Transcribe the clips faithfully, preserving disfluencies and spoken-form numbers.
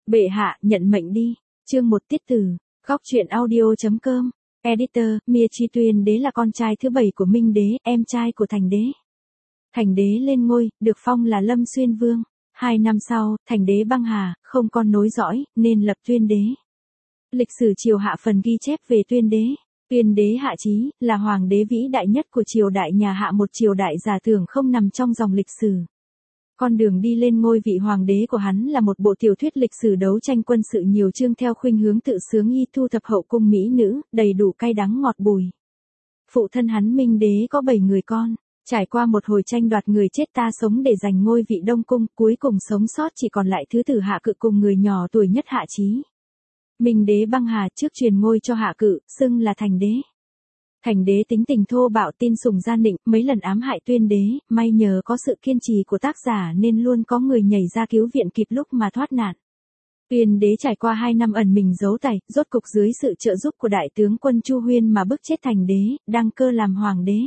Bệ hạ, nhận mệnh đi. Chương một tiết tử. Góc truyện audio.com. Editor, Mia Chi Tuyên đế là con trai thứ bảy của Minh đế, em trai của Thành đế. Thành đế lên ngôi, được phong là Lâm Xuyên Vương. Hai năm sau, Thành đế băng hà, không con nối dõi, nên lập Tuyên đế. Lịch sử triều Hạ phần ghi chép về Tuyên đế. Tuyên đế Hạ Chí, là hoàng đế vĩ đại nhất của triều đại nhà Hạ, một triều đại giả tưởng không nằm trong dòng lịch sử. Con đường đi lên ngôi vị hoàng đế của hắn là một bộ tiểu thuyết lịch sử đấu tranh quân sự nhiều chương theo khuynh hướng tự sướng y thu thập hậu cung mỹ nữ, đầy đủ cay đắng ngọt bùi. Phụ thân hắn Minh đế có bảy người con, trải qua một hồi tranh đoạt người chết ta sống để giành ngôi vị Đông Cung, cuối cùng sống sót chỉ còn lại thứ tử Hạ Cự cùng người nhỏ tuổi nhất Hạ Chí. Minh đế băng hà trước truyền ngôi cho Hạ Cự, xưng là Thành đế. Thành đế tính tình thô bạo, tin sùng gian định, mấy lần ám hại Tuyên đế, may nhờ có sự kiên trì của tác giả nên luôn có người nhảy ra cứu viện kịp lúc mà thoát nạn. Tuyên đế trải qua hai năm ẩn mình giấu tài, rốt cục dưới sự trợ giúp của đại tướng quân Chu Huyên mà bức chết Thành đế, đăng cơ làm hoàng đế.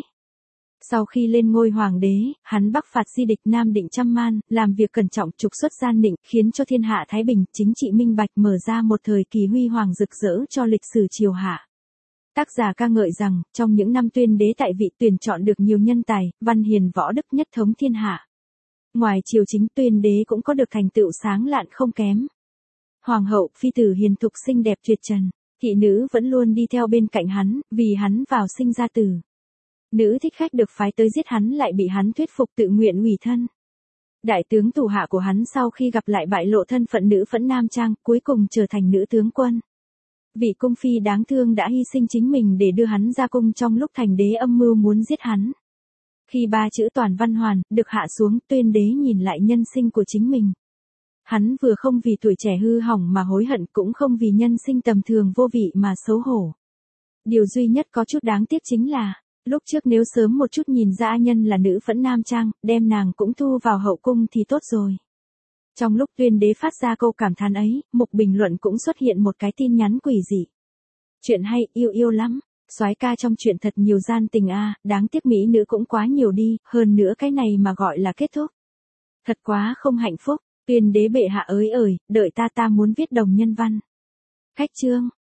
Sau khi lên ngôi hoàng đế, hắn bắc phạt di địch, nam định trăm man, làm việc cẩn trọng, trục xuất gian định, khiến cho thiên hạ thái bình, chính trị minh bạch, mở ra một thời kỳ huy hoàng rực rỡ cho lịch sử triều Hạ. Tác giả ca ngợi rằng, trong những năm Tuyên đế tại vị, tuyển chọn được nhiều nhân tài, văn hiền võ đức nhất thống thiên hạ. Ngoài triều chính, Tuyên đế cũng có được thành tựu sáng lạn không kém. Hoàng hậu, phi tử hiền thục xinh đẹp tuyệt trần, thị nữ vẫn luôn đi theo bên cạnh hắn, vì hắn vào sinh ra tử. Nữ thích khách được phái tới giết hắn lại bị hắn thuyết phục tự nguyện ủy thân. Đại tướng thủ hạ của hắn sau khi gặp lại bại lộ thân phận nữ phẫn nam trang, cuối cùng trở thành nữ tướng quân. Vị cung phi đáng thương đã hy sinh chính mình để đưa hắn ra cung trong lúc Thành đế âm mưu muốn giết hắn. Khi ba chữ toàn văn hoàn được hạ xuống, Tuyên đế nhìn lại nhân sinh của chính mình. Hắn vừa không vì tuổi trẻ hư hỏng mà hối hận, cũng không vì nhân sinh tầm thường vô vị mà xấu hổ. Điều duy nhất có chút đáng tiếc chính là, lúc trước nếu sớm một chút nhìn ra A Nhân là nữ phẫn nam trang, đem nàng cũng thu vào hậu cung thì tốt rồi. Trong lúc Tuyên đế phát ra câu cảm thán ấy, mục bình luận cũng xuất hiện một cái tin nhắn quỷ dị. Chuyện hay, yêu yêu lắm, soái ca trong chuyện thật nhiều gian tình a, đáng tiếc mỹ nữ cũng quá nhiều đi, hơn nữa cái này mà gọi là kết thúc. Thật quá không hạnh phúc, Tuyên đế bệ hạ ới ời, đợi ta ta muốn viết đồng nhân văn. Khách chương,